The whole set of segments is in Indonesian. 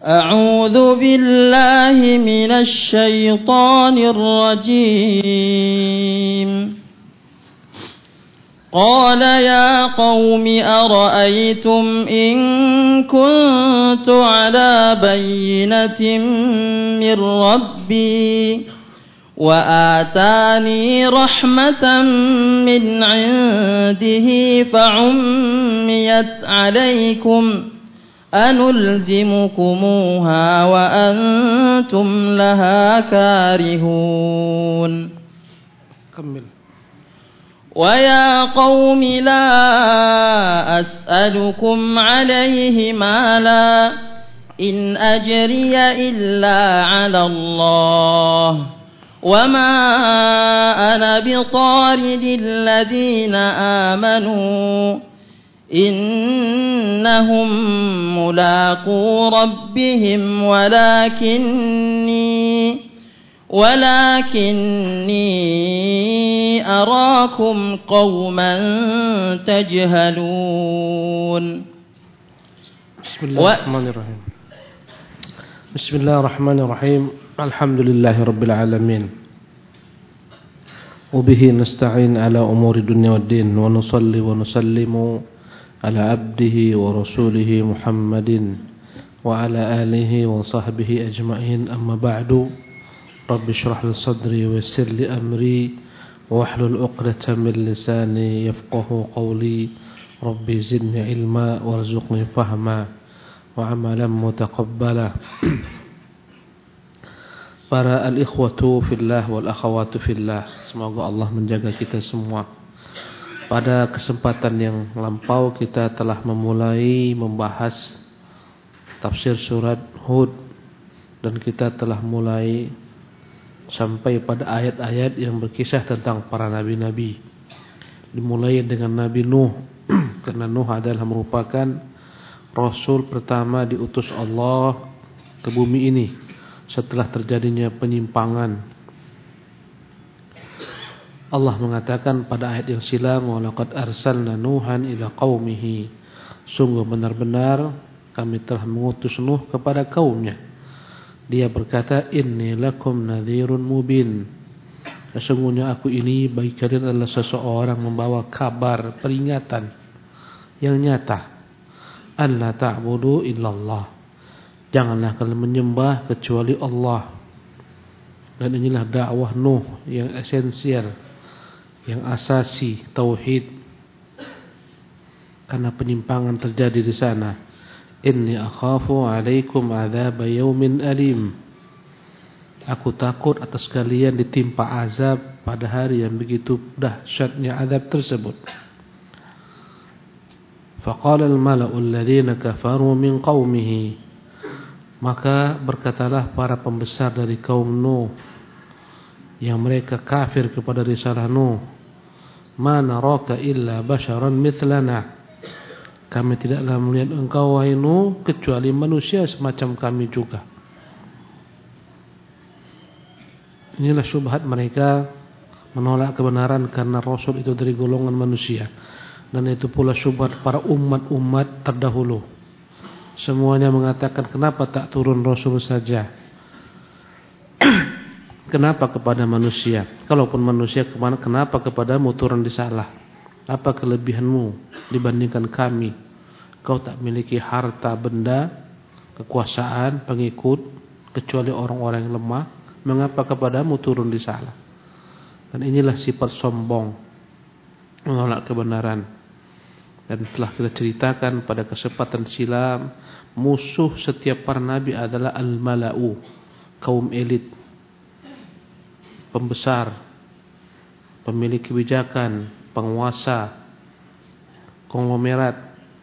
أعوذ بالله من الشيطان الرجيم. قال يا قوم أرأيتم إن كنت على بينة من ربي وآتاني رحمة من عنده فعميت عليكم أنلزمكموها وأنتم لها كارهون. كمل. ويا قوم لا أسألكم عليه مالا إن أجري إلا على الله وما أنا بطارد الذين آمنوا إنهم ملاقو ربهم ولكني أراكم قوما تجهلون. بسم الله الرحمن الرحيم. الحمد لله رب العالمين وبه نستعين على أمور الدنيا والدين ونصلي ونسلم على عبده ورسوله محمد وعلى آله وصحبه أجمعين. أما بعد، رب اشرح لي صدري ويسر لي أمري واحلل عقدة من لساني يفقه قولي. ربي زدني علما وارزقني فهما وعملا متقبلا. Para al-ikhwatu fillah wal akhawatu fillah, semoga Allah menjaga kita semua. Pada kesempatan yang lampau kita telah memulai membahas tafsir surat Hud, dan kita telah mulai sampai pada ayat-ayat yang berkisah tentang para nabi-nabi. Dimulai dengan Nabi Nuh karena Nuh adalah merupakan rasul pertama diutus Allah ke bumi ini setelah terjadinya penyimpangan. Allah mengatakan pada ayat yang silam, walaqad arsalna Nuhan ila qaumihi, sungguh benar-benar kami telah mengutus Nuh kepada kaumnya. Dia berkata, inni lakum nadhirun mubin, sesungguhnya aku ini bagi kalian adalah seseorang membawa kabar peringatan yang nyata. Alla ta'budu illallah, janganlah kalian menyembah kecuali Allah. Dan inilah dakwah Nuh yang esensial, yang asasi tauhid, karena penyimpangan terjadi di sana. Inni akhafu alaikum adzab yaumin alim, aku takut atas kalian ditimpa azab pada hari yang begitu dahsyatnya azab tersebut. Faqala al-mala'u alladhina kafaru min qaumihi, maka berkatalah para pembesar dari kaum Nuh yang mereka kafir kepada risalah Nuh, ma naraka illa basharan mithlana, kami tidaklah melihat engkau wahai Nuh kecuali manusia semacam kami juga. Inilah syubhat mereka, menolak kebenaran karena Rasul itu dari golongan manusia. Dan itu pula syubhat para umat-umat terdahulu. Semuanya mengatakan, kenapa tak turun Rasul saja? Kenapa kepada manusia? Kalaupun manusia, kenapa kepadamu turun risalah? Apa kelebihanmu dibandingkan kami? Kau tak memiliki harta benda, kekuasaan, pengikut, kecuali orang-orang yang lemah. Mengapa kepadamu turun risalah? Dan inilah sifat sombong, menolak kebenaran. Dan telah kita ceritakan pada kesempatan silam, musuh setiap para nabi adalah al-mala'u, kaum elit, pembesar, pemilik kebijakan, penguasa, konglomerat.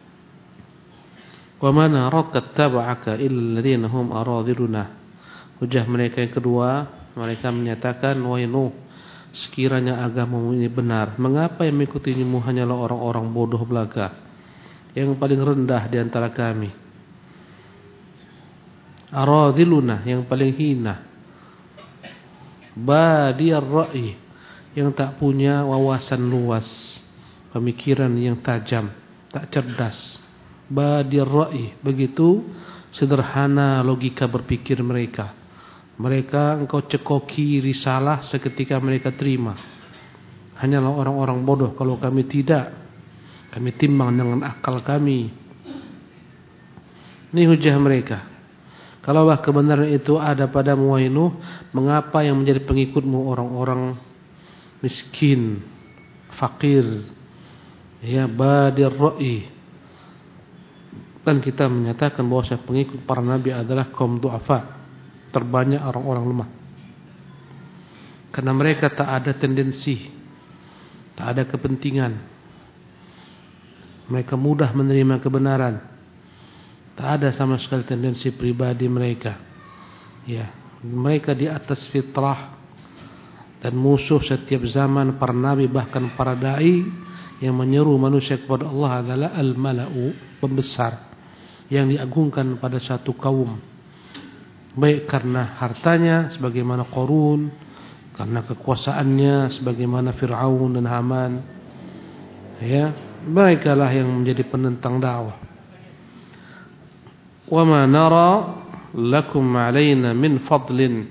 Wa ma naraka taba'aka illa alladziina hum aradhiluna. Hujah mereka yang kedua, mereka menyatakan, wahai Nuh, sekiranya agamamu ini benar, mengapa yang mengikutimu hanyalah orang-orang bodoh belaka, yang paling rendah di antara kami. Aradhiluna, yang paling hina. Badiyar ra'i, yang tak punya wawasan luas, pemikiran yang tajam, tak cerdas. Badiyar ra'i, begitu sederhana logika berpikir mereka. Mereka engkau cekoki risalah seketika mereka terima. Hanyalah orang-orang bodoh kalau kami tidak. Kami timbang dengan akal kami. Ini hujah mereka. Kalaulah kebenaran itu ada padamu wahai Nuh, mengapa yang menjadi pengikutmu orang-orang miskin, fakir, ya badir ra'i? Dan kita menyatakan bahawa pengikut para nabi adalah kaum du'afa, terbanyak orang-orang lemah. Karena mereka tak ada tendensi, tak ada kepentingan. Mereka mudah menerima kebenaran. Tak ada sama sekali tendensi pribadi mereka. Ya, mereka di atas fitrah. Dan musuh setiap zaman para nabi bahkan para dai yang menyeru manusia kepada Allah adalah al-mala'u, pembesar yang diagungkan pada satu kaum. Baik karena hartanya sebagaimana Qarun, karena kekuasaannya sebagaimana Fir'aun dan Haman. Ya, baiklah yang menjadi penentang dakwah. Wa ma nara lakum 'alaina min fadlin.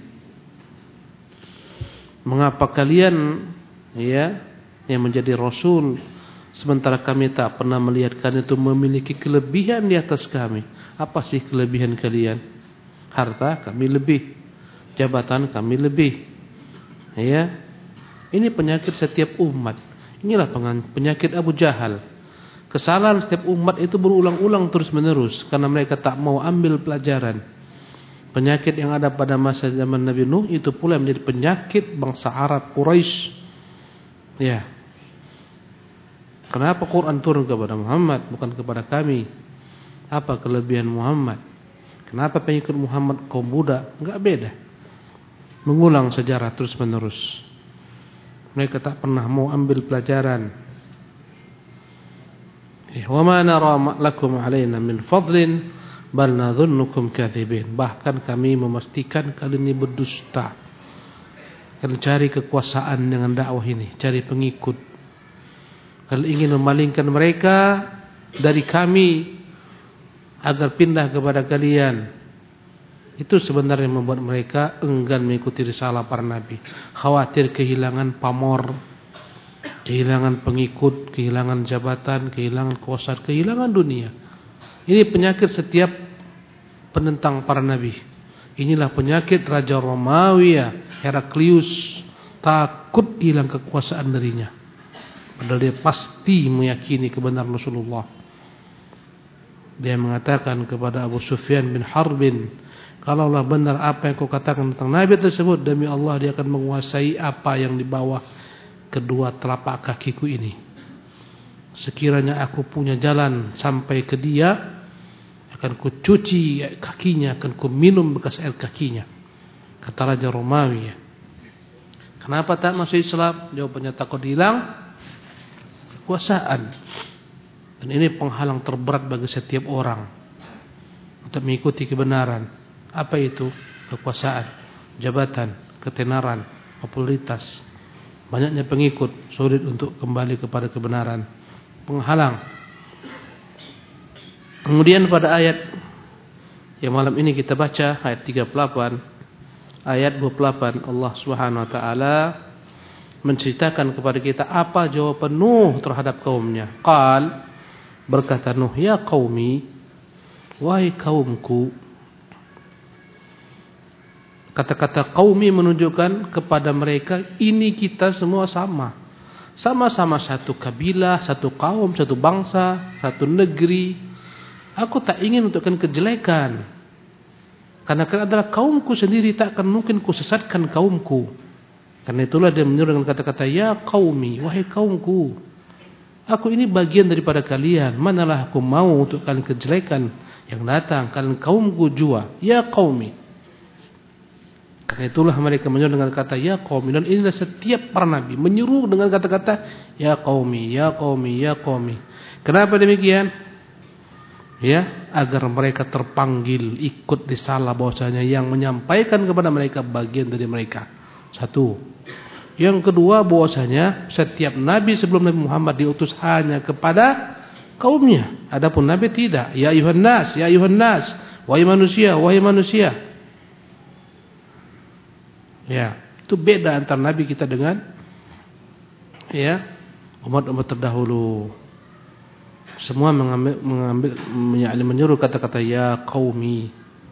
Mengapa kalian yang menjadi rasul sementara kami tak pernah melihat kalian itu memiliki kelebihan di atas kami? Apa sih kelebihan kalian? Harta kami lebih, jabatan kami lebih. Ya. Ini penyakit setiap umat. Inilah penyakit Abu Jahal. Kesalahan setiap umat itu berulang-ulang terus-menerus karena mereka tak mau ambil pelajaran. Penyakit yang ada pada masa zaman Nabi Nuh itu pula menjadi penyakit bangsa Arab Quraisy. Ya. Kenapa Quran turun kepada Muhammad bukan kepada kami? Apa kelebihan Muhammad? Kenapa pengikut Muhammad kaum budak? Enggak beda. Mengulang sejarah terus-menerus. Mereka tak pernah mau ambil pelajaran. Wa ma nara lakum 'alaina min fadlin bal nadhunnukum katsibin. Bahkan kami memastikan kalian ini berdusta. Kalian cari kekuasaan dengan dakwah ini, cari pengikut. Kalian ingin memalingkan mereka dari kami agar pindah kepada kalian. Itu sebenarnya membuat mereka enggan mengikuti risalah para nabi. Khawatir kehilangan pamor, kehilangan pengikut, kehilangan jabatan, kehilangan kuasa, kehilangan dunia. Ini penyakit setiap penentang para nabi. Inilah penyakit Raja Romawi Heraklius, takut hilang kekuasaan darinya. Padahal dia pasti meyakini kebenaran Rasulullah. Dia mengatakan kepada Abu Sufyan bin Harbin, kalaulah benar apa yang kau katakan tentang nabi tersebut, demi Allah dia akan menguasai apa yang di bawah kedua telapak kakiku ini. Sekiranya aku punya jalan sampai ke dia, akan ku cuci kakinya, akan ku minum bekas air kakinya, kata Raja Romawi. Kenapa tak masuk Islam? Jawabannya takut hilang kekuasaan. Dan ini penghalang terberat bagi setiap orang untuk mengikuti kebenaran. Apa itu? Kekuasaan, jabatan, ketenaran, popularitas, banyaknya pengikut, sulit untuk kembali kepada kebenaran. Penghalang. Kemudian pada ayat yang malam ini kita baca, ayat 38, ayat 28, Allah Subhanahu wa taala menceritakan kepada kita apa jawaban Nuh terhadap kaumnya. Qal, berkata Nuh, ya qaumi, wahai kaumku. Kata-kata qaumi menunjukkan kepada mereka ini kita semua sama. Sama-sama satu kabilah, satu kaum, satu bangsa, satu negeri. Aku tak ingin untukkan kejelekan. Karena adalah kaumku sendiri, tak akan mungkin ku sesatkan kaumku. Karena itulah dia menyuruh dengan kata-kata ya qaumi, wahai kaumku. Aku ini bagian daripada kalian. Manalah aku mau untuk kalian kejelekan yang datang. Kalian kaumku jua. Ya qaumi. Karena itulah mereka menyuruh dengan kata ya qaumi. Dan inilah setiap para nabi menyuruh dengan kata-kata ya qaumi, ya qaumi, ya qaumi. Kenapa demikian? Ya, agar mereka terpanggil ikut risalah, bahwasanya yang menyampaikan kepada mereka bagian dari mereka. Satu. Yang kedua, bahwasanya setiap nabi sebelum Nabi Muhammad diutus hanya kepada kaumnya. Adapun nabi tidak. Ya ayuhan nas, wahai manusia. Ya, itu beda antara nabi kita dengan ya umat-umat terdahulu. Semua menyuruh kata-kata ya qaumi.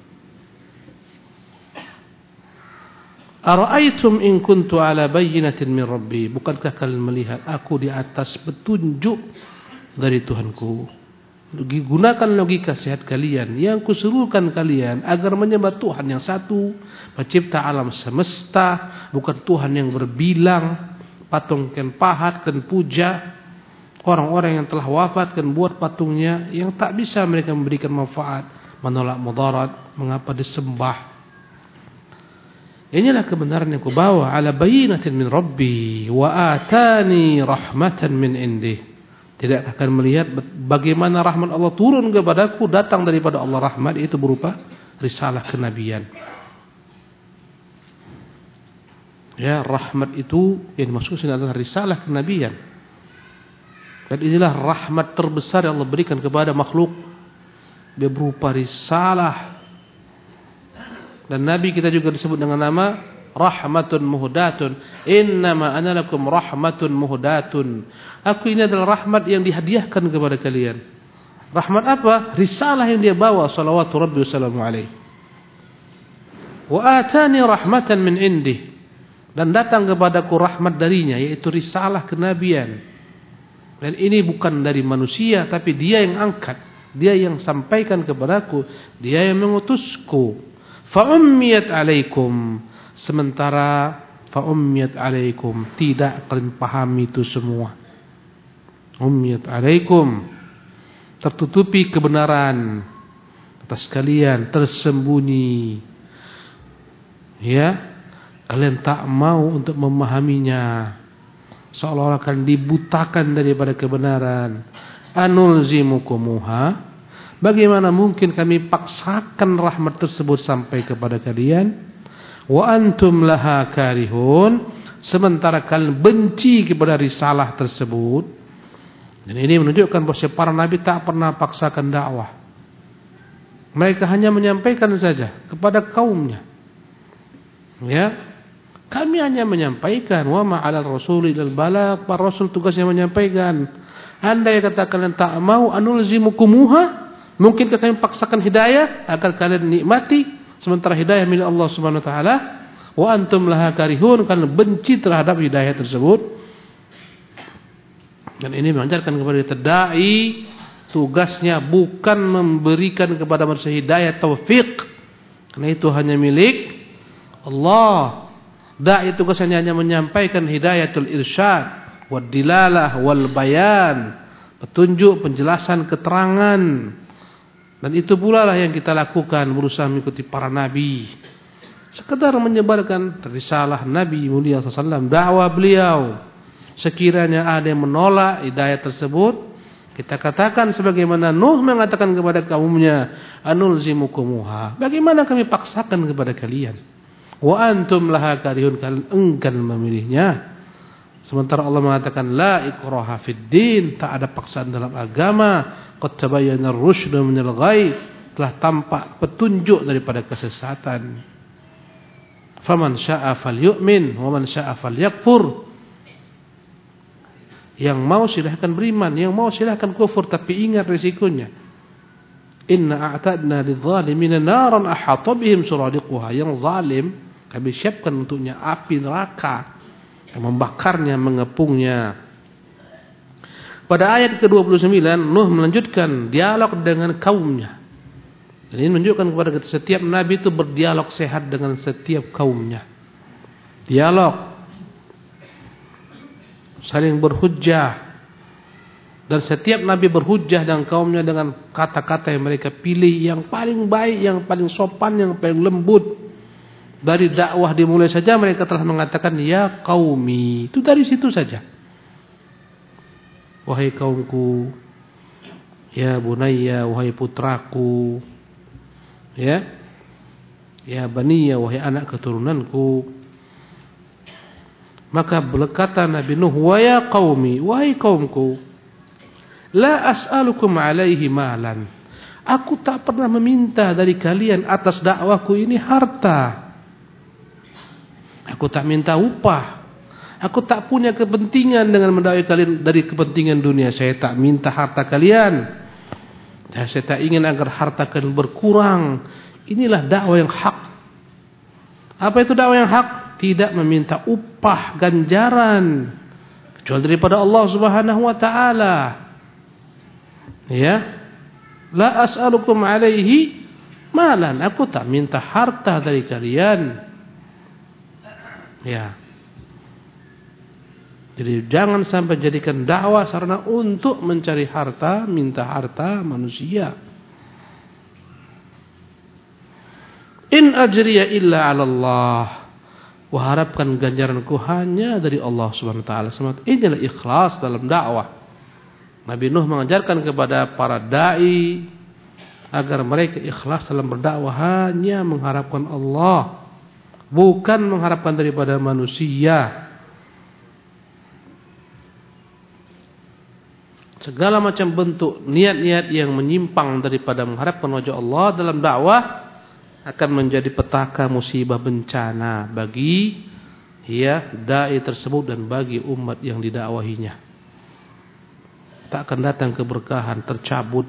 Ara'aitum in kuntu ala bayyinatin min rabbi. Bukankah kalian melihat aku di atas petunjuk dari Tuhanku? Gunakan logika sehat kalian yang kusuruhkan kalian agar menyembah Tuhan yang satu, pencipta alam semesta, bukan Tuhan yang berbilang, patung ken pahat ken puja. Orang-orang yang telah wafat kan buat patungnya yang tak bisa mereka memberikan manfaat, menolak mudarat, mengapa disembah? Inilah kebenaran yang kubawa ala bayyinatin min rabbi wa atani rahmatan min indih. Tidak akan melihat bagaimana rahmat Allah turun kepadaku, datang daripada Allah. Rahmat itu berupa risalah kenabian. Ya, rahmat itu yang dimaksud adalah risalah kenabian. Dan inilah rahmat terbesar yang Allah berikan kepada makhluk. Dia berupa risalah. Dan Nabi kita juga disebut dengan nama rahmatun muhdatun. Innama ana lakum rahmatun muhdatun. Aku ini adalah rahmat yang dihadiahkan kepada kalian. Rahmat apa? Risalah yang dia bawa, salawatu rabbi wassalamu alaihi. Wa atani rahmatan min indih. Dan datang kepadaku rahmat darinya, yaitu risalah kenabian. Dan ini bukan dari manusia, tapi dia yang angkat, dia yang sampaikan kepadaku, dia yang mengutusku. Fa'ummiyat alaikum. Sementara fa'ummiyat alaikum, tidak kalian pahami itu semua. Ummiyat alaikum, tertutupi kebenaran atas kalian, tersembunyi. Ya, kalian tak mau untuk memahaminya. Seolah-olah akan dibutakan daripada kebenaran. Anulzimukumuha. Bagaimana mungkin kami paksakan rahmat tersebut sampai kepada kalian? Wa antum laha karihun. Sementara kalian benci kepada risalah tersebut. Dan ini menunjukkan bahawa para nabi tak pernah paksakan dakwah. Mereka hanya menyampaikan saja kepada kaumnya. Ya, kami hanya menyampaikan. Wa ma'alal rasuli ilal balagh. Para rasul tugasnya menyampaikan. Andai kata kalian tak mau, anulzimukumuha. Mungkinkah kami paksakan hidayah agar kalian nikmati, sementara hidayah milik Allah Subhanahu wa taala. Wa antum laha karihun, kalian benci terhadap hidayah tersebut. Dan ini mengajarkan kepada dai, tugasnya bukan memberikan kepada manusia hidayah taufik, karena itu hanya milik Allah. Dai tugasnya hanya menyampaikan hidayatul irsyad, wad dilalah wal bayan, petunjuk, penjelasan, keterangan. Dan itu pula lah yang kita lakukan, berusaha mengikuti para nabi. Sekedar menyebarkan risalah Nabi mulia SAW, dakwah beliau. Sekiranya ada yang menolak hidayah tersebut, kita katakan sebagaimana Nuh mengatakan kepada kaumnya, anulzimukumuha. Bagaimana kami paksakan kepada kalian? Wa antum laha karihun, kalian enggan memilihnya. Sementara Allah mengatakan la ikraha fid din, tak ada paksaan dalam agama. Qad tabayyana ar-rusydu minal ghayy, telah tampak petunjuk daripada kesesatan. Faman syaa'a falyu'min wa man syaa'a falyakfur. Yang mau silahkan beriman, yang mau silahkan kufur, tapi ingat risikonya. Inna a'tadna lidh-dhalimina naran ahata bihim suradiquha. Yang zalim kami siapkan untuknya api neraka yang membakarnya, mengepungnya. Pada ayat ke-29 Nuh melanjutkan dialog dengan kaumnya. Dan ini menunjukkan kepada kita setiap nabi itu berdialog sehat dengan setiap kaumnya. Dialog, saling berhujjah. Dan setiap nabi berhujjah dengan kaumnya dengan kata-kata yang mereka pilih, yang paling baik, yang paling sopan, yang paling lembut. Dari dakwah dimulai saja mereka telah mengatakan ya qaumi. Itu dari situ saja. Wahai kaumku, ya bunayya, wahai putraku, ya baniya, wahai anak keturunanku. Maka berkata Nabi Nuh, wa ya qaumi, wahai kaumku, la as'alukum alaihi malan. Aku tak pernah meminta dari kalian atas dakwahku ini harta. Aku tak minta upah. Aku tak punya kepentingan dengan mendakwai kalian dari kepentingan dunia. Saya tak minta harta kalian. Saya tak ingin agar harta kalian berkurang. Inilah dakwah yang hak. Apa itu dakwah yang hak? Tidak meminta upah ganjaran kecuali daripada Allah Subhanahu wa taala. Ya. La as'alukum alaihi malan. Aku tak minta harta dari kalian. Ya. Jadi jangan sampai jadikan dakwah sarana untuk mencari harta, minta harta manusia. In ajriya illa 'ala Allah. Kuharapkan ganjaranku hanya dari Allah Subhanahu wa taala. Inilah ikhlas dalam dakwah. Nabi Nuh mengajarkan kepada para dai agar mereka ikhlas dalam berdakwah, hanya mengharapkan Allah, bukan mengharapkan daripada manusia. Segala macam bentuk niat-niat yang menyimpang daripada mengharapkan wajah Allah dalam dakwah akan menjadi petaka musibah bencana bagi dai tersebut dan bagi umat yang didakwahinya. Tak akan datang keberkahan, tercabut.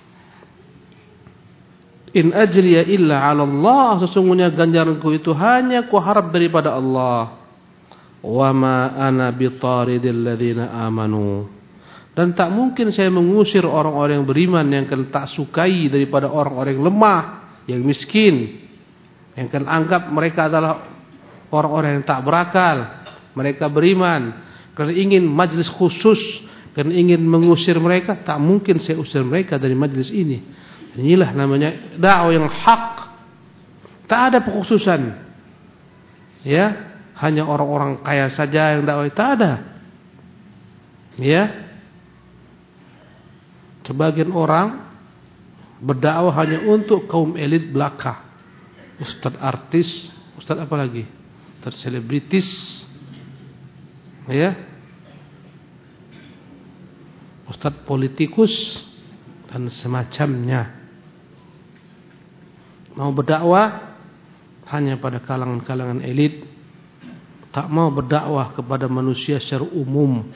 In ajriya illa 'ala Allah. Sesungguhnya ganjaranku itu hanya kuharap daripada Allah. Wa ma ana bitaridil ladzina amanu. Dan tak mungkin saya mengusir orang-orang yang beriman, yang akan tak sukai daripada orang-orang yang lemah, yang miskin, yang akan anggap mereka adalah orang-orang yang tak berakal. Mereka beriman, karena ingin majlis khusus, karena ingin mengusir mereka, tak mungkin saya usir mereka dari majlis ini. Inilah namanya dakwah yang hak. Tak ada pengkhususan. Ya, hanya orang-orang kaya saja yang dakwah, tak ada. Ya. Sebagian orang berdakwah hanya untuk kaum elit belaka. Ustaz artis, ustaz apa lagi? Ustaz selebritis. Ya. Ustaz politikus dan semacamnya. Mau berdakwah hanya pada kalangan-kalangan elit, tak mau berdakwah kepada manusia secara umum.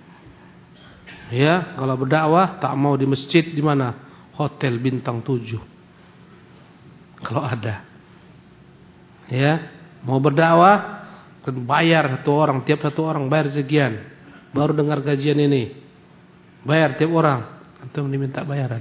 Ya, kalau berdakwah tak mau di masjid di mana? Hotel bintang 7. Kalau ada. Ya, mau berdakwah kan bayar satu orang, tiap satu orang bayar sekian. Baru dengar gajian ini. Bayar tiap orang, antum diminta bayaran.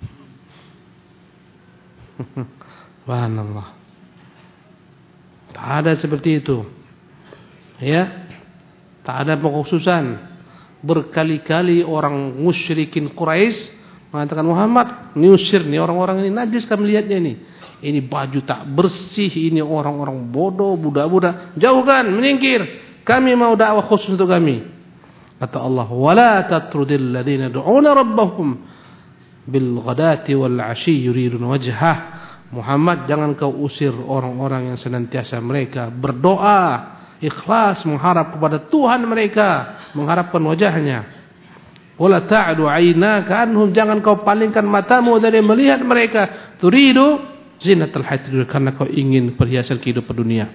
Subhanallah. Tak ada seperti itu. Ya. Tak ada pengkhususan. Berkali-kali orang musyrikin Quraisy mengatakan, Muhammad, nyusir nih orang-orang ini, najis kami lihatnya ini. Ini baju tak bersih, ini orang-orang bodoh, budak-budak. Jauhkan, menyingkir. Kami mau dakwah khusus untuk kami. Kata Allah, wala tatrudil ladzina yad'una rabbahum bil ghadati wal 'ashyi yuridun wajhah. Muhammad, jangan kau usir orang-orang yang senantiasa mereka berdoa ikhlas mengharap kepada Tuhan mereka, mengharapkan wajahnya. Wala ta'du 'ainaka anhum, jangan kau palingkan matamu dari melihat mereka. Turidu zinatal hayatid dunya, karena kau ingin perhiasan kehidupan dunia.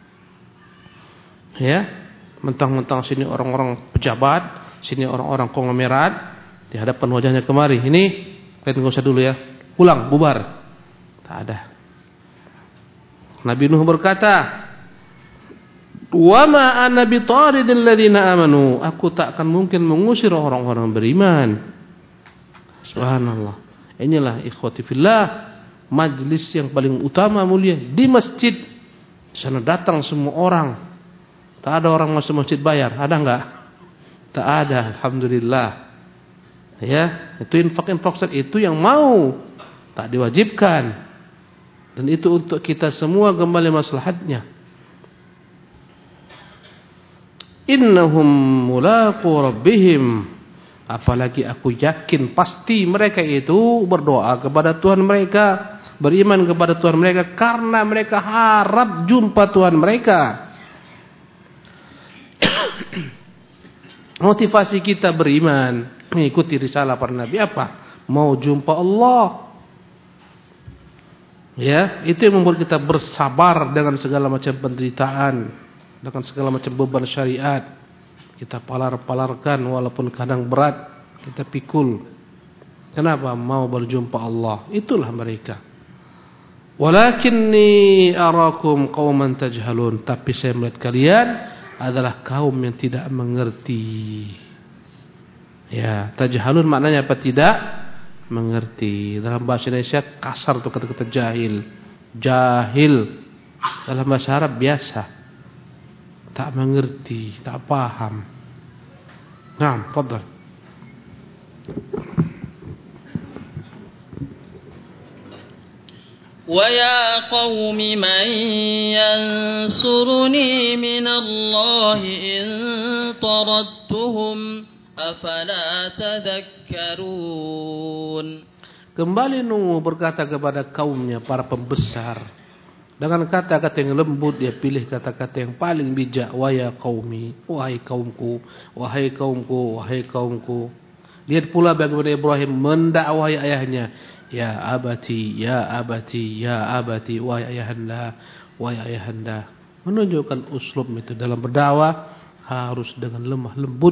Ya. Mentang-mentang sini orang-orang pejabat, sini orang-orang konglomerat, di hadapan wajahnya kemari. Ini kalian enggak usah dulu ya. Pulang, bubar. Tak ada. Nabi Nuh berkata, "Wa ma ana bitaridil ladzina amanu." Aku tak akan mungkin mengusir orang-orang beriman. Subhanallah. Inilah ikhwati fillah, majlis yang paling utama mulia di masjid. Di sana datang semua orang. Tak ada orang masuk masjid bayar, ada enggak? Tak ada, alhamdulillah. Ya, itu infak-infak itu yang mau, tak diwajibkan. Dan itu untuk kita semua kembali maslahatnya. Innahum mulaqu rabbihim. Apalagi aku yakin pasti mereka itu berdoa kepada Tuhan mereka, beriman kepada Tuhan mereka karena mereka harap jumpa Tuhan mereka. Motivasi kita beriman, mengikuti risalah para nabi apa? Mau jumpa Allah. Ya, itu yang membuat kita bersabar dengan segala macam penderitaan, dengan segala macam beban syariat. Kita palar-palarkan walaupun kadang berat, kita pikul. Kenapa? Mau berjumpa Allah. Itulah mereka. Walakinni arakum qauman tajhalun. Tapi saya melihat kalian adalah kaum yang tidak mengerti. Ya, tajhalun maknanya apa? Tidak mengerti. Dalam bahasa Indonesia kasar tu kata-kata jahil. Jahil. Dalam bahasa Arab biasa. Tak mengerti, tak paham. Naam, fadhal. وَيَا قَوْمِ مَنْ يَنْصُرُنِي مِنَ اللَّهِ إِنْ طَرَدتُّهُمْ أَفَلَا تَذَكَّرُونَ. Kembali Nuh berkata kepada kaumnya, para pembesar, dengan kata-kata yang lembut. Dia pilih kata-kata yang paling bijak. Waya qaumi, wahai kaumku, wahai kaumku, wahai kaumku. Lihat pula bagaimana Ibrahim mendakwahi ayahnya. Ya abati, ya abati, ya abati, wahai ayahanda, wahai ayahanda. Menunjukkan uslub itu dalam berdakwah harus dengan lemah lembut.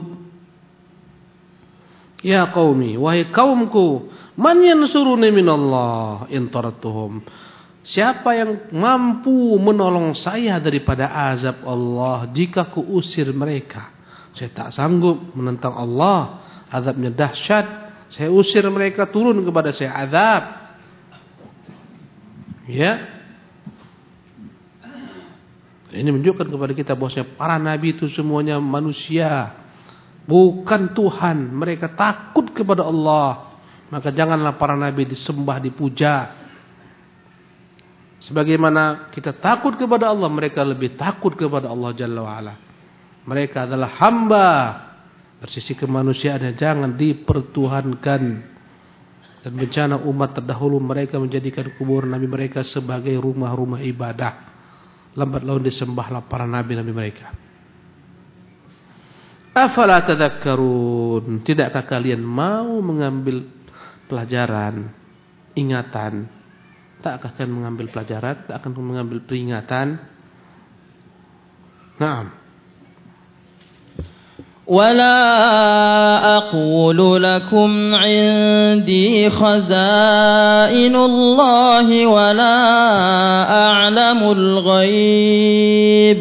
Ya qaumi, wahai kaumku, man yansuruni minallah in taradtuhum. Siapa yang mampu menolong saya daripada azab Allah jika ku usir mereka? Saya tak sanggup menentang Allah, azabnya dahsyat. Saya usir mereka, turun kepada saya azab. Ya. Ini menunjukkan kepada kita bahwasanya para nabi itu semuanya manusia, bukan Tuhan. Mereka takut kepada Allah. Maka janganlah para nabi disembah, dipuja. Sebagaimana kita takut kepada Allah, mereka lebih takut kepada Allah Jalla wa'ala. Mereka adalah hamba. Bersisi kemanusiaannya jangan dipertuhankan. Dan bencana umat terdahulu, mereka menjadikan kubur nabi mereka sebagai rumah-rumah ibadah. Lambat laun disembahlah para nabi-nabi mereka. Afala tadhakkarun. Tidakkah kalian mau mengambil pelajaran, ingatan? Tak akan mengambil pelajaran, tak akan mengambil peringatan. Naam. وَلَا أَقُولُ لَكُمْ عِنْدِي خَزَائِنُ اللَّهِ وَلَا أَعْلَمُ الْغَيْبَ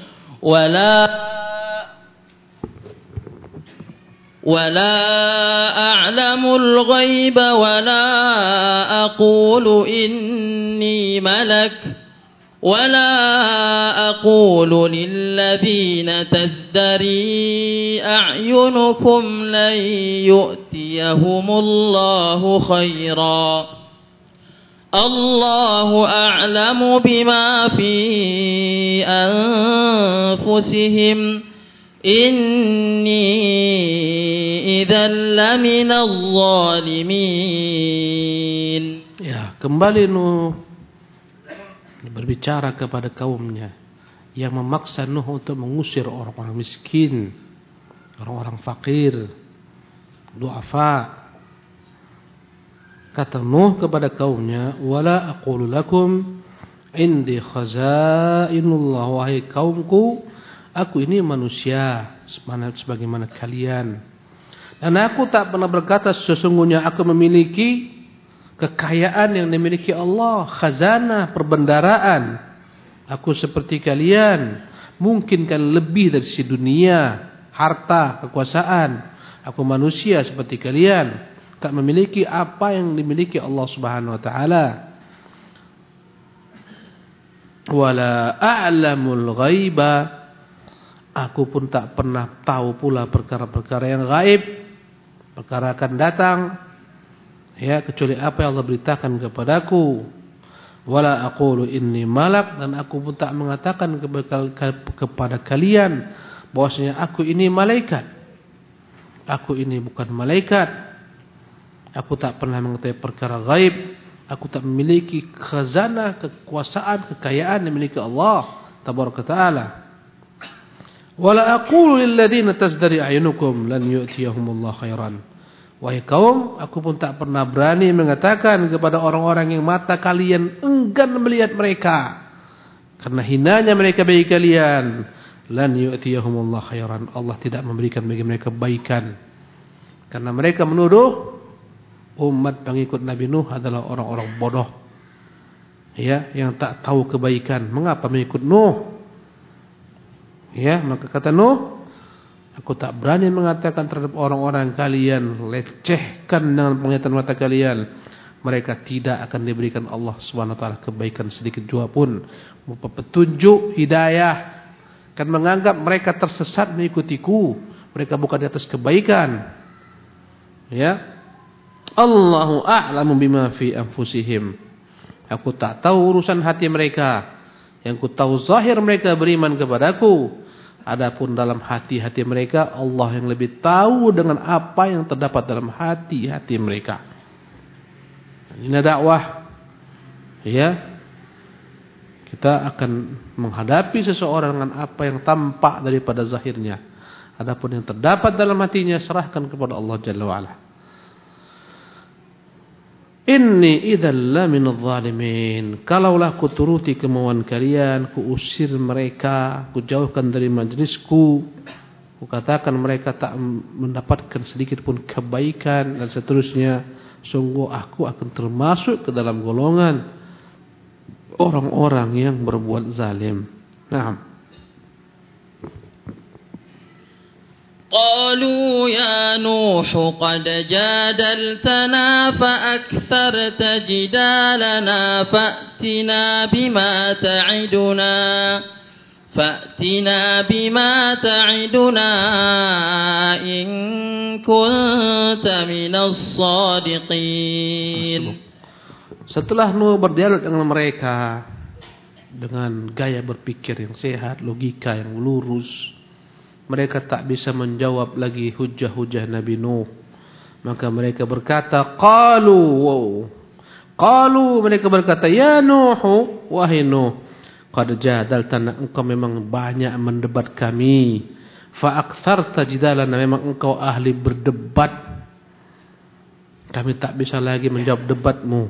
وَلَا أَقُولُ إِنِّي مَلَكٌ وَلَا أَقُولُ لِلَّذِينَ تَزْدَرِي أَعْيُنُكُمْ لَنْ يُؤْتِيَهُمُ اللَّهُ خَيْرًا اللَّهُ أَعْلَمُ بِمَا فِي أَنفُسِهِمْ إِنِّي إِذًا لَمِنَ الظَّالِمِينَ. Ya, kembali Nuh berbicara kepada kaumnya yang memaksa Nuh untuk mengusir orang-orang miskin, orang-orang fakir, duafa. Kata Nuh kepada kaumnya, wala aqulu lakum indi khazainullah. Wahai kaumku, aku ini manusia sebagaimana kalian, dan aku tak pernah berkata sesungguhnya aku memiliki kekayaan yang dimiliki Allah, khazanah, perbendaraan. Aku seperti kalian, mungkin kan lebih dari si dunia, harta, kekuasaan. Aku manusia seperti kalian, tak memiliki apa yang dimiliki Allah Subhanahu wa taala. Wala a'lamul ghaiba. Aku pun tak pernah tahu pula perkara-perkara yang gaib, perkara akan datang. Ya, kecuali apa yang Allah beritakan kepadaku. Wala aqulu inni malak. Dan aku pun tak mengatakan kepada kalian bahwasanya aku ini malaikat. Aku ini bukan malaikat. Aku tak pernah mengetahui perkara gaib. Aku tak memiliki khazanah, kekuasaan, kekayaan yang dimiliki Allah Tabaraka Ta'ala. Wala aqulu lil ladzina tazdari a'yunukum lan yu'tiyahumullahu khairan. Wahai kaum, aku pun tak pernah berani mengatakan kepada orang-orang yang mata kalian enggan melihat mereka, karena hinanya mereka bagi kalian, lan yu'tiyahumullah khairan, Allah tidak memberikan bagi mereka kebaikan. Karena mereka menuduh umat pengikut Nabi Nuh adalah orang-orang bodoh, ya, yang tak tahu kebaikan. Mengapa mengikut Nuh? Ya, maka kata Nuh, aku tak berani mengatakan terhadap orang-orang kalian, lecehkan dengan penglihatan mata kalian, mereka tidak akan diberikan Allah Subhanahu wa taala kebaikan sedikit jua pun, petunjuk hidayah, kan menganggap mereka tersesat mengikutiku, mereka bukan di atas kebaikan. Ya, Allahu a'lamu bima fi anfusihim, aku tak tahu urusan hati mereka, yang ku tahu zahir mereka beriman kepadaku. Adapun dalam hati-hati mereka, Allah yang lebih tahu dengan apa yang terdapat dalam hati-hati mereka. Ini dakwah. Ya, kita akan menghadapi seseorang dengan apa yang tampak daripada zahirnya. Adapun yang terdapat dalam hatinya, serahkan kepada Allah Jalla wa'ala. Inni idzal laminadh dhalimin, kalaulah ku turuti kemauan kalian, ku usir mereka, ku jauhkan dari majlisku, ku katakan mereka tak mendapatkan sedikit pun kebaikan dan seterusnya, sungguh aku akan termasuk ke dalam golongan orang-orang yang berbuat zalim. Naam. قالوا يا نوح قد جادلتنا فأكثرت جدالنا فأتنا بما تعدنا إن كنت من الصادقين. Setelah Nuh berdialog dengan mereka dengan gaya berpikir yang sehat, logika yang lurus, mereka tak bisa menjawab lagi hujah-hujah Nabi Nuh. Maka mereka berkata, Qalu, mereka berkata, Ya Nuh, wahai Nuh, qad jadaltana, engkau memang banyak mendebat kami. Fa aktsarta jidalana, memang engkau ahli berdebat. Kami tak bisa lagi menjawab debatmu.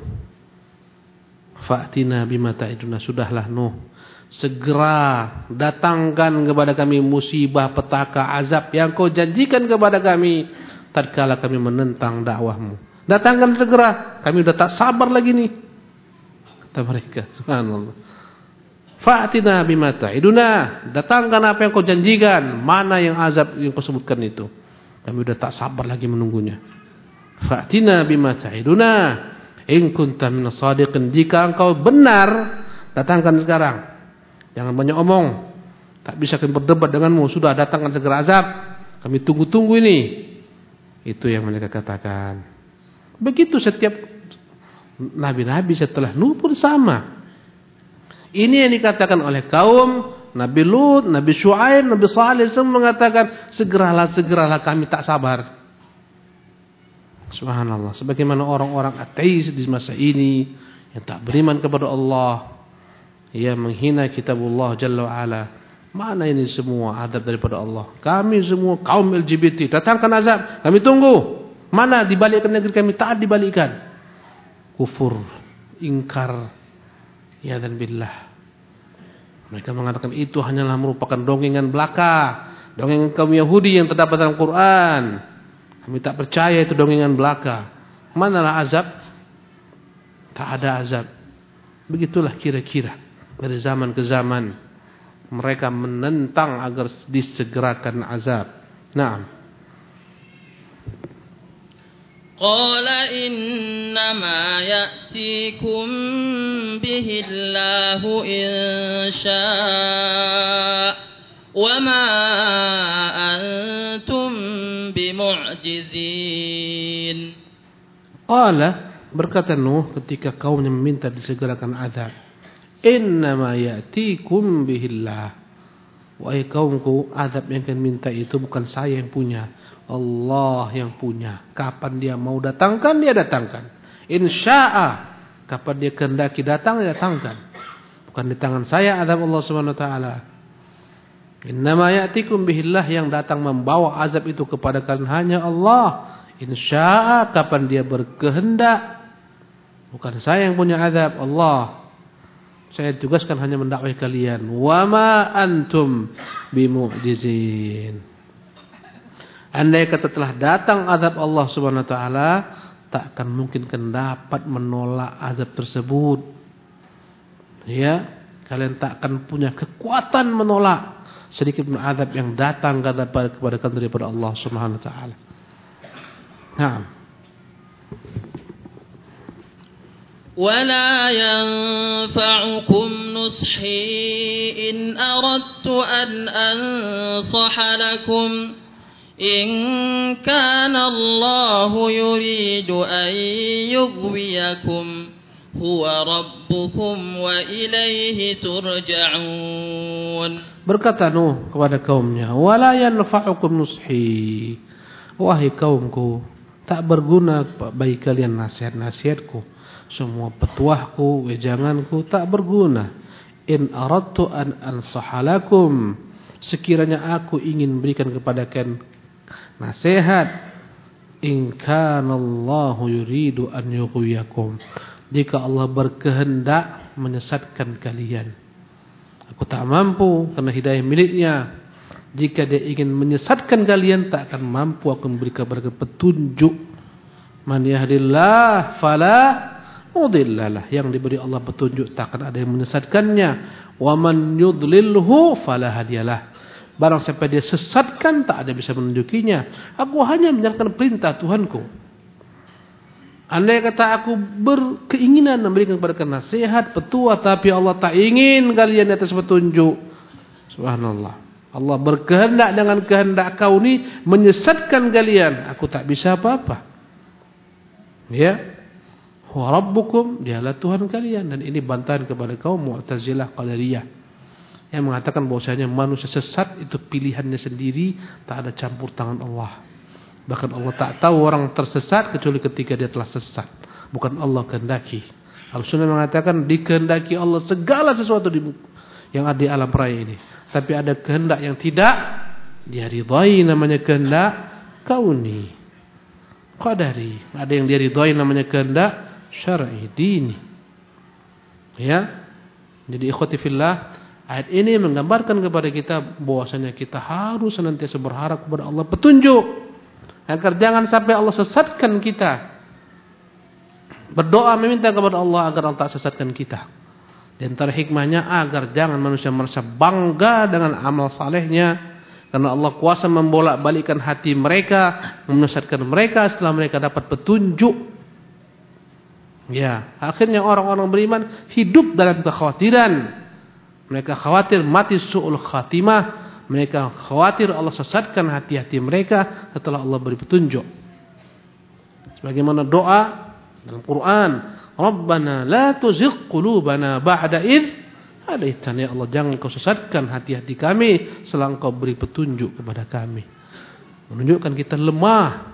Fa'tina bima ta'iduna, sudahlah Nuh, segera datangkan kepada kami musibah, petaka, azab yang kau janjikan kepada kami tatkala kami menentang dakwahmu. Datangkan segera, kami sudah tak sabar lagi nih, kata mereka. Subhanallah. Fa'tina bima ta'iduna, datangkan apa yang kau janjikan, mana yang azab yang kau sebutkan itu, kami sudah tak sabar lagi menunggunya. Fa'tina bima ta'iduna in kunta minas shadiqin, jika engkau benar, datangkan sekarang. Jangan banyak omong. Tak bisa kami berdebat denganmu. Sudah, datangkan segera azab. Kami tunggu-tunggu ini. Itu yang mereka katakan. Begitu setiap nabi-nabi setelah Nuh pun sama. Ini yang dikatakan oleh kaum Nabi Lut, Nabi Syuaib, Nabi Saleh, semua mengatakan, segeralah kami tak sabar. Subhanallah. Sebagaimana orang-orang ateis di masa ini yang tak beriman kepada Allah, ia menghina kitabullah Jalla wa'ala. Mana ini semua adab daripada Allah? Kami semua kaum LGBT, datangkan azab, kami tunggu. Mana dibalikkan negeri kami? Tak dibalikkan. Kufur, ingkar, ya dan billah. Mereka mengatakan itu hanyalah merupakan dongengan belaka, dongengan kaum Yahudi yang terdapat dalam Quran. Kami tak percaya itu dongengan belaka. Manalah azab? Tak ada azab. Begitulah kira-kira. Dari zaman ke zaman mereka menentang agar disegerakan azab. Naam. Qala innama ya'tikum bihi Allahu insya' wa ma antum bimu'jizin. Qala, berkata Nuh ketika kaumnya meminta disegerakan azab, innama ya'tikum bihillah, wahai kaumku, azab yang kalian minta itu bukan saya yang punya, Allah yang punya. Kapan dia mau datangkan, dia datangkan. Insya'a, kapan dia kehendaki datang, dia datangkan. Bukan di tangan saya azab Allah Subhanahu wa taala. Innama ya'tikum bihillah, yang datang membawa azab itu kepada kalian hanya Allah. insya'a, kapan dia berkehendak. Bukan saya yang punya azab, Allah. Saya tugaskan hanya mendakwahi kalian. Wa ma antum bimu'jizin. Andai kata telah datang azab Allah Subhanahu wa taala, tak akan mungkin dapat menolak azab tersebut. Ya, kalian tak akan punya kekuatan menolak sedikit pun azab yang datang kepada kalian daripada Allah Subhanahu wa taala. Naam. ولا ينفعكم نصحي إن أردت أن أنصح لكم إن كان الله يريد أن يغويكم هو ربكم وإليه ترجعون. Berkata Nuh kepada kaumnya, wala yanfa'ukum nushi, wahai kaumku, tak berguna bagi kalian nasihat-nasihatku, semua petuahku, wejanganku tak berguna. In aradtu an ansahalakum, sekiranya aku ingin berikan kepada kalian nasihat, in kanallahu yuridu an yughwiyakum, jika Allah berkehendak menyesatkan kalian. Aku tak mampu karena hidayah miliknya. Jika dia ingin menyesatkan kalian, tak akan mampu aku memberikan petunjuk. Man yahdillah fala mudhillalah, yang diberi Allah petunjuk tak akan ada yang menyesatkannya. Wa man yudlilhu fala hadiyalah, barang siapa dia sesatkan tak ada bisa menunjukinya. Aku hanya menjalankan perintah Tuhanku. Andai kata aku berkeinginan memberikan kepada kalian nasihat, petua, tapi Allah tak ingin kalian di atas petunjuk, subhanallah, Allah berkehendak dengan kehendak kauni menyesatkan kalian, aku tak bisa apa-apa. Ya, wa rabbukum, dialah Tuhan kalian. Dan ini bantahan kepada kaum Mu'tazilah Qadariyah yang mengatakan bahwasanya manusia sesat itu pilihannya sendiri, tak ada campur tangan Allah. Bahkan Allah tak tahu orang tersesat kecuali ketika dia telah sesat, bukan Allah kehendaki. Al-Sunnah mengatakan dikehendaki Allah segala sesuatu yang ada di alam raya ini, tapi ada kehendak yang tidak dia ridai, namanya kehendak kauni, qadari. Ada yang dia ridai namanya kehendak syar'i, dini. Ya. Jadi ikhwati fillah, ayat ini menggambarkan kepada kita bahwasanya kita harus senantiasa berharap kepada Allah petunjuk, agar jangan sampai Allah sesatkan kita. Berdoa meminta kepada Allah agar Allah tak sesatkan kita. Di antara hikmahnya agar jangan manusia merasa bangga dengan amal salehnya, karena Allah kuasa membolak-balikkan hati mereka, menyesatkan mereka setelah mereka dapat petunjuk. Ya, akhirnya orang-orang beriman hidup dalam kekhawatiran. Mereka khawatir mati su'ul khatimah. Mereka khawatir Allah sesatkan hati-hati mereka setelah Allah beri petunjuk. Sebagaimana doa dalam Quran, Rabbana la tuzigh qulubana ba'da idh hadaitana, ya Allah jangan kau sesatkan hati-hati kami setelah Engkau beri petunjuk kepada kami. Menunjukkan kita lemah.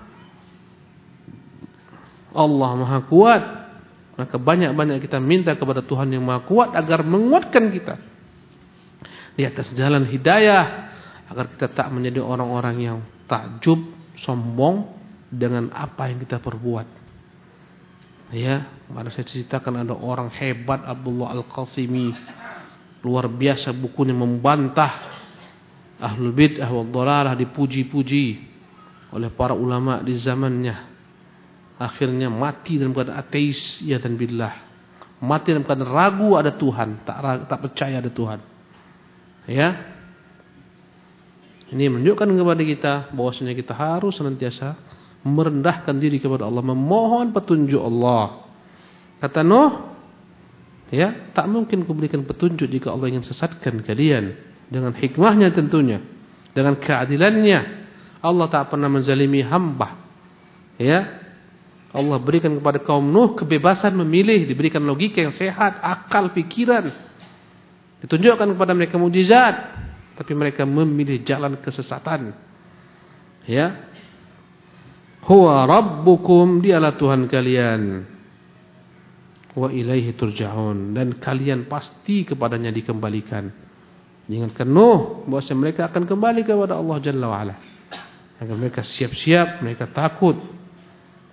Allah Maha Kuat. Maka banyak-banyak kita minta kepada Tuhan yang Maha Kuat agar menguatkan kita di atas jalan hidayah, agar kita tak menjadi orang-orang yang takjub, sombong dengan apa yang kita perbuat. Ya, ada saya ceritakan ada orang hebat, Abdullah Al-Qasimi, luar biasa bukunya membantah ahlul bid'ah wad dhalalah, dipuji-puji oleh para ulama di zamannya. Akhirnya mati dalam keadaan ateis, ya dan billah. Mati dalam keadaan ragu ada Tuhan, tak percaya ada Tuhan. Ya, ini menunjukkan kepada kita bahwasanya kita harus senantiasa merendahkan diri kepada Allah, memohon petunjuk Allah. Kata Nuh, ya, tak mungkin kuberikan petunjuk jika Allah ingin sesatkan kalian, dengan hikmahnya tentunya, dengan keadilannya. Allah tak pernah menzalimi hamba. Ya, Allah berikan kepada kaum Nuh kebebasan memilih, diberikan logika yang sehat, akal, pikiran. Ditunjukkan kepada mereka mukjizat, tapi mereka memilih jalan kesesatan. Ya. Huwa rabbukum, dialah Tuhan kalian. Wa ilaihi turja'un, dan kalian pasti kepadanya dikembalikan. Ingatkan Nuh bahwa mereka akan kembali kepada Allah Jalla wa Ala. Agar mereka siap-siap, mereka takut.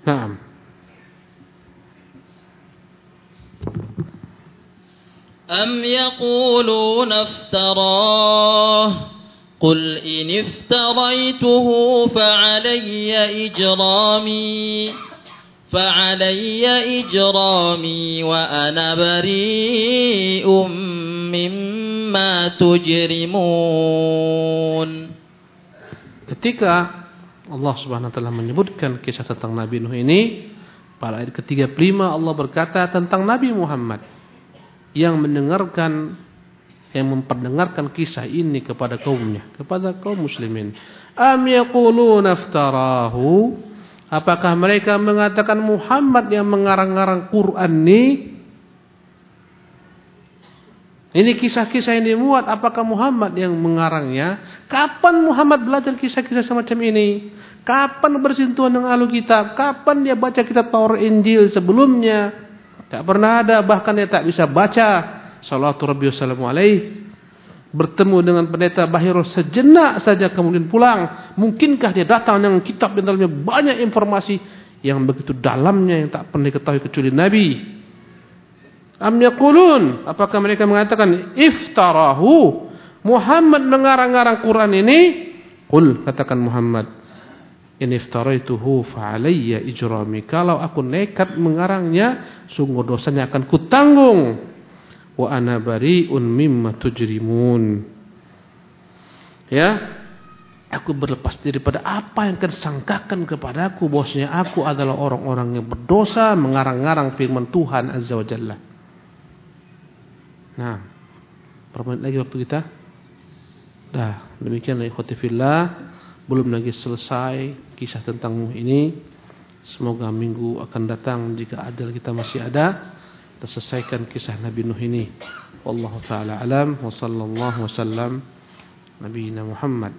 Naam. Am yaquluna iftarah qul in iftaraituhu fa'alayya ijrami wa ana bari'um mimma tujrimun. Ketika Allah Subhanahu wa taala menyebutkan kisah tentang Nabi Nuh ini, pada ayat ke-35 Allah berkata tentang Nabi Muhammad yang memperdengarkan kisah ini kepada kaumnya, kepada kaum muslimin. Am yaquluna iftarahu? Apakah mereka mengatakan Muhammad yang mengarang-arang Quran ini? Ini kisah-kisah yang dimuat, apakah Muhammad yang mengarangnya? Kapan Muhammad belajar kisah-kisah semacam ini? Kapan bersentuhan dengan ahlu kitab? Kapan dia baca kitab Taurat Injil sebelumnya? Tak pernah ada, bahkan dia tak bisa baca. Salawatu Rabbi wassalamu alaih. Bertemu dengan pendeta Bahiro sejenak saja kemudian pulang. Mungkinkah dia datang dengan kitab yang dalamnya banyak informasi yang begitu dalamnya yang tak pernah diketahui kecuali Nabi? Am yaqulun, apakah mereka mengatakan iftarahu? Muhammad mengarang-arang Quran ini? Qul, katakan Muhammad, in iftaraituhu fa alayya ijrami. Kalau aku nekat mengarangnya, sungguh dosanya akan kutanggung. Wa ana bari'un mimma tujrimun. Ya, aku berlepas diri pada apa yang kalian sangkakan kepadaku, bahwasanya aku adalah orang-orang yang berdosa mengarang-arang firman Tuhan Azza wa Jalla. Nah, berapa menit lagi waktu kita? Dah, demikianlah ikhwati fillah. Belum lagi selesai kisah tentang Nuh ini. Semoga minggu akan datang, jika ajal kita masih ada, kita selesaikan kisah Nabi Nuh ini. Wallahu ta'ala alam. Wa sallallahu wasallam Nabiina Muhammad.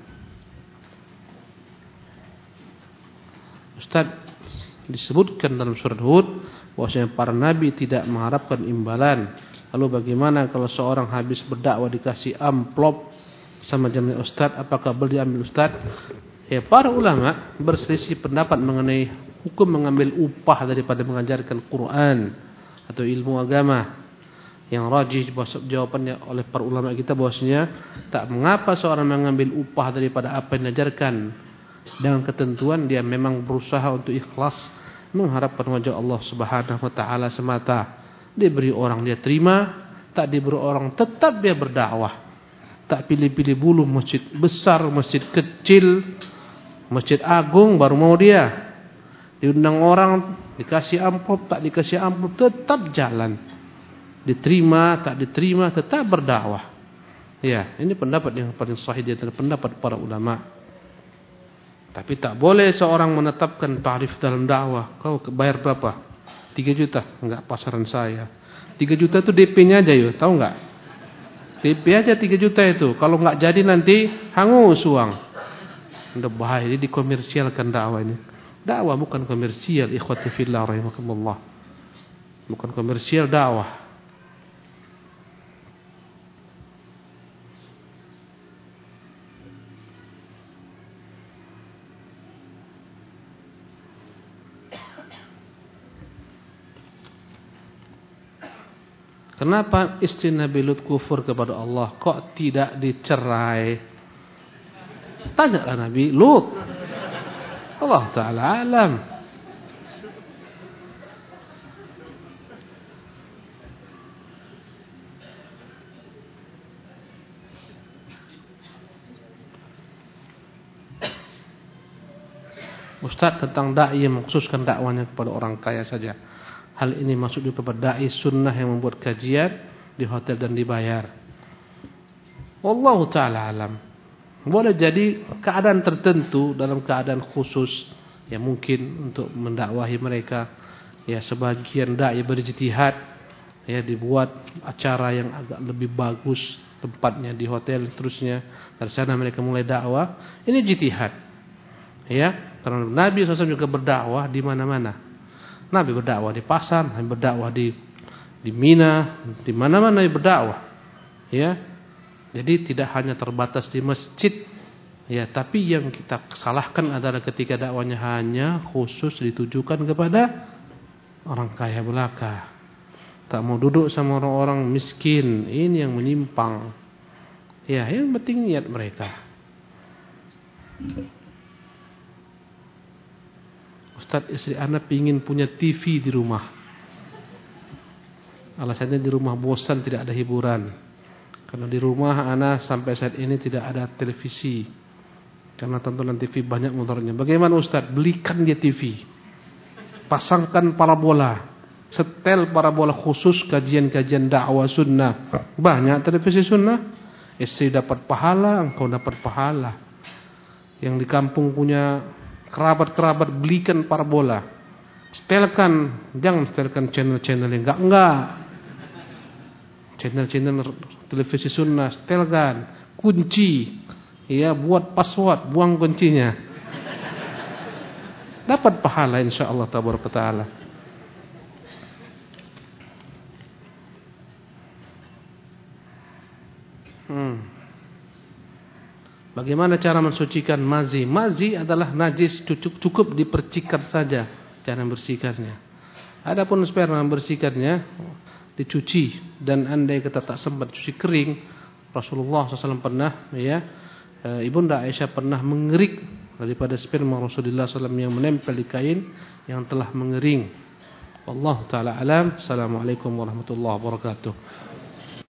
Ustaz, disebutkan dalam surat Hud bahwasanya para nabi tidak mengharapkan imbalan. Lalu bagaimana kalau seorang habis berdakwah dikasih amplop sama jamiah Ustaz, apakah boleh diambil Ustaz? Ya, para ulama berselisih pendapat mengenai hukum mengambil upah daripada mengajarkan Quran atau ilmu agama. Yang rajih jawabannya oleh para ulama kita bahwasanya tak mengapa seorang mengambil upah daripada apa yang diajarkan, dengan ketentuan dia memang berusaha untuk ikhlas mengharapkan wajah Allah Subhanahu wa taala semata. Diberi orang dia terima, tak diberi orang tetap dia berdakwah. Tak pilih-pilih bulu, masjid besar, masjid kecil, masjid agung baru mau dia. Diundang orang, dikasih amplop, tak dikasih amplop, tetap jalan. Diterima, tak diterima, tetap berdakwah. Ya, ini pendapat yang paling sahih di antara pendapat para ulama. Tapi tak boleh seorang menetapkan tarif dalam dakwah. Kau bayar berapa? 3 juta. Enggak, pasaran saya. 3 juta itu DP-nya aja yuk, tahu enggak? DP aja 3 juta itu. Kalau enggak jadi nanti hangus uang. Udah bahaya, ini dikomersialkan dakwah ini. Dakwah bukan komersial, ikhwati fillah rahimakumullah. Bukan komersial dakwah. Kenapa istri Nabi Lut kufur kepada Allah? Kok tidak dicerai? Tanyalah Nabi Lut. Allah Ta'ala alam. Ustaz, tentang da'i yang mengkhususkan dakwanya kepada orang kaya saja. Hal ini masuk juga kepada da'i sunnah yang membuat kajian di hotel dan dibayar. Wallahu ta'ala alam. Boleh jadi keadaan tertentu dalam keadaan khusus yang mungkin untuk mendakwahi mereka. Ya, sebagian da'i berjitihad, ya, dibuat acara yang agak lebih bagus tempatnya di hotel, terusnya dari sana mereka mulai dakwah. Ini jitihad. Ya, karena Nabi SAW juga berdakwah di mana-mana. Nabi berdakwah di pasar, Nabi berdakwah di Mina, di mana-mana Nabi berdakwah. Ya. Jadi tidak hanya terbatas di masjid, Ya, tapi yang kita salahkan adalah ketika dakwanya hanya khusus ditujukan kepada orang kaya belaka. Tak mau duduk sama orang-orang miskin. Ini yang menyimpang. Ya, yang penting niat mereka. Ustaz, istri anak ingin punya TV di rumah. Alasannya di rumah bosan, tidak ada hiburan. Karena di rumah anak sampai saat ini tidak ada televisi. Karena tontonan TV banyak motornya. Bagaimana Ustaz? Belikan dia TV. Pasangkan parabola. Setel parabola khusus kajian-kajian dakwah sunnah. Banyak televisi sunnah. Istri dapat pahala, engkau dapat pahala. Yang di kampung punya kerabat-kerabat, belikan parabola. Setelkan, jangan setelkan channel-channel yang enggak. Channel-channel televisi sunnah, setelkan. Kunci. Ya, buat password, buang kuncinya. Dapat pahala insyaallah tabaraka taala. Bagaimana cara mensucikan mazi? Mazi adalah najis, cukup dipercikan saja cara membersihkannya. Adapun sperma membersihkannya dicuci, dan andai kata tak sempat cuci kering, Rasulullah SAW pernah, ya, Ibunda Aisyah pernah mengerik daripada sperma Rasulullah SAW yang menempel di kain yang telah mengering. Wallahu taala alam. Assalamualaikum warahmatullahi wabarakatuh.